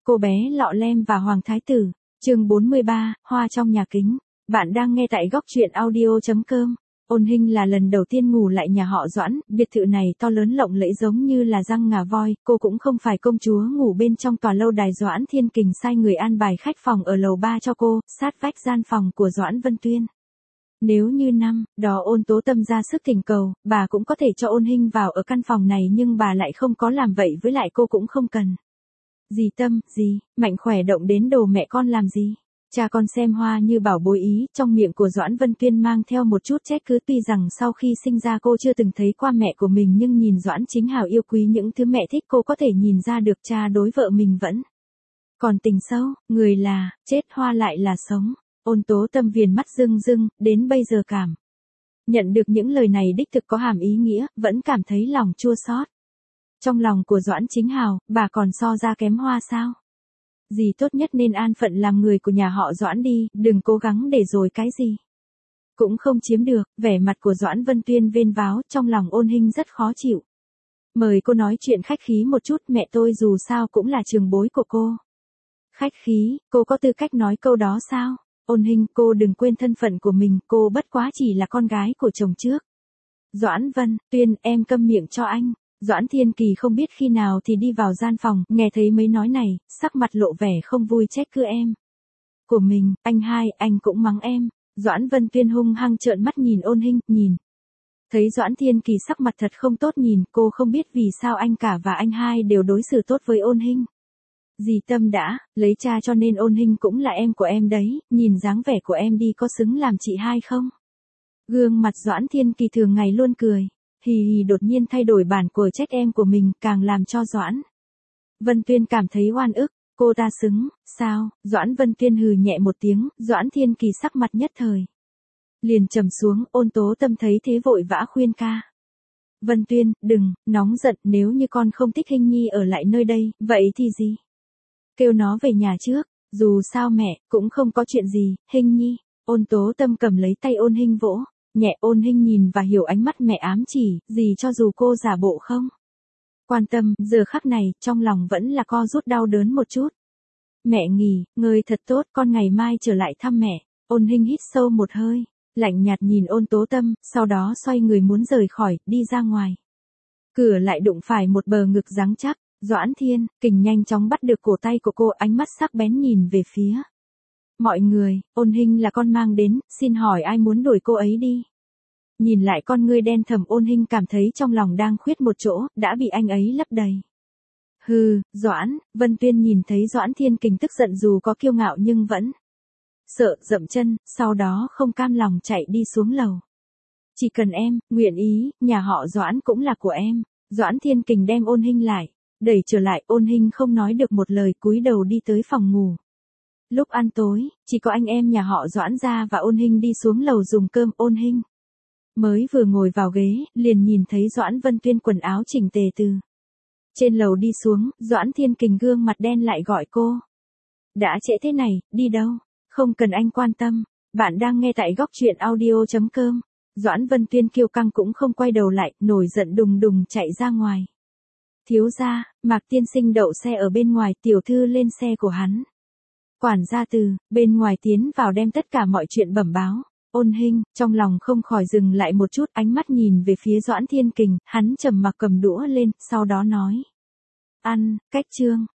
cô bé lọ lem và Hoàng Thái Tử. Chương 43, Hoa trong nhà kính. Bạn đang nghe tại góc truyện audio.com. Ôn Hinh là lần đầu tiên ngủ lại nhà họ Doãn, biệt thự này to lớn lộng lẫy giống như là răng ngà voi, cô cũng không phải công chúa ngủ bên trong tòa lâu đài. Doãn Thiên Kình sai người an bài khách phòng ở lầu 3 cho cô, sát vách gian phòng của Doãn Vân Tuyên. Nếu như năm đó Ôn Tố Tâm ra sức thỉnh cầu, bà cũng có thể cho Ôn Hinh vào ở căn phòng này, nhưng bà lại không có làm vậy, với lại cô cũng không cần. Dì Tâm, dì, mạnh khỏe động đến đồ mẹ con làm gì? Cha con xem Hoa như bảo bối ý. Trong miệng của Doãn Vân Tuyên mang theo một chút trách cứ, tuy rằng sau khi sinh ra cô chưa từng thấy qua mẹ của mình, nhưng nhìn Doãn Chính Hào yêu quý những thứ mẹ thích, cô có thể nhìn ra được cha đối vợ mình vẫn còn tình sâu. Người là chết, Hoa lại là sống. Ôn Tố Tâm viền mắt rưng rưng, đến bây giờ cảm nhận được những lời này đích thực có hàm ý nghĩa, vẫn cảm thấy lòng chua xót. Trong lòng của Doãn Chính Hào, bà còn so ra kém Hoa sao? Dì tốt nhất nên an phận làm người của nhà họ Doãn đi, đừng cố gắng để rồi cái gì cũng không chiếm được. Vẻ mặt của Doãn Vân Tuyên vênh váo, trong lòng Ôn Hinh rất khó chịu. Mời cô nói chuyện khách khí một chút, mẹ tôi dù sao cũng là trường bối của cô. Khách khí, cô có tư cách nói câu đó sao? Ôn Hinh, cô đừng quên thân phận của mình, cô bất quá chỉ là con gái của chồng trước. Doãn Vân Tuyên, em câm miệng cho anh. Doãn Thiên Kỳ không biết khi nào thì đi vào gian phòng, nghe thấy mấy nói này, sắc mặt lộ vẻ không vui, trách cứ em của mình, anh hai, anh cũng mắng em. Doãn Vân Tuyên hung hăng trợn mắt nhìn Ôn Hinh, nhìn thấy Doãn Thiên Kỳ sắc mặt thật không tốt nhìn, cô không biết vì sao anh cả và anh hai đều đối xử tốt với Ôn Hinh. Dì Tâm đã lấy cha cho nên Ôn Hinh cũng là em của em đấy, nhìn dáng vẻ của em đi có xứng làm chị hai không? Gương mặt Doãn Thiên Kỳ thường ngày luôn cười hì hì đột nhiên thay đổi bản của trách em của mình, càng làm cho Doãn Vân Tuyên cảm thấy oan ức. Cô ta xứng sao? Doãn Vân Tuyên hừ nhẹ một tiếng. Doãn Thiên Kỳ sắc mặt nhất thời liền trầm xuống. Ôn Tố Tâm thấy thế vội vã khuyên ca. Vân Tuyên, đừng nóng giận, nếu như con không thích Hinh Nhi ở lại nơi đây, vậy thì gì? Kêu nó về nhà trước, dù sao mẹ cũng không có chuyện gì. Hinh Nhi. Ôn Tố Tâm cầm lấy tay Ôn Hinh vỗ nhẹ. Ôn Hinh nhìn và hiểu ánh mắt mẹ ám chỉ, gì cho dù cô giả bộ không quan tâm, giờ khắc này, trong lòng vẫn là co rút đau đớn một chút. Mẹ nghỉ ngơi thật tốt, con ngày mai trở lại thăm mẹ. Ôn Hinh hít sâu một hơi, lạnh nhạt nhìn Ôn Tố Tâm, sau đó xoay người muốn rời khỏi, đi ra ngoài. Cửa lại đụng phải một bờ ngực rắn chắc. Doãn Thiên Kình nhanh chóng bắt được cổ tay của cô, ánh mắt sắc bén nhìn về phía mọi người. Ôn Hinh là con mang đến, xin hỏi ai muốn đuổi cô ấy đi? Nhìn lại con ngươi đen thẳm, Ôn Hinh cảm thấy trong lòng đang khuyết một chỗ, đã bị anh ấy lấp đầy. Hừ, Doãn Vân Tuyên nhìn thấy Doãn Thiên Kình tức giận, dù có kiêu ngạo nhưng vẫn sợ, dậm chân, sau đó không cam lòng chạy đi xuống lầu. Chỉ cần em nguyện ý, nhà họ Doãn cũng là của em. Doãn Thiên Kình đem Ôn Hinh lại đẩy trở lại. Ôn Hinh không nói được một lời, cúi đầu đi tới phòng ngủ. Lúc ăn tối, chỉ có anh em nhà họ Doãn ra và Ôn Hinh đi xuống lầu dùng cơm. Ôn Hinh mới vừa ngồi vào ghế, liền nhìn thấy Doãn Vân Tuyên quần áo chỉnh tề từ trên lầu đi xuống. Doãn Thiên Kình gương mặt đen lại gọi cô. Đã trễ thế này, đi đâu? Không cần anh quan tâm. Bạn đang nghe tại góc truyện audio.com. Doãn Vân Tuyên kiêu căng cũng không quay đầu lại, nổi giận đùng đùng chạy ra ngoài. Thiếu gia, Mạc tiên sinh đậu xe ở bên ngoài, tiểu thư lên xe của hắn. Quản gia từ bên ngoài tiến vào đem tất cả mọi chuyện bẩm báo. Ôn Hinh trong lòng không khỏi dừng lại một chút, ánh mắt nhìn về phía Doãn Thiên Kình, hắn trầm mặc cầm đũa lên, sau đó nói. Ăn, cách trương.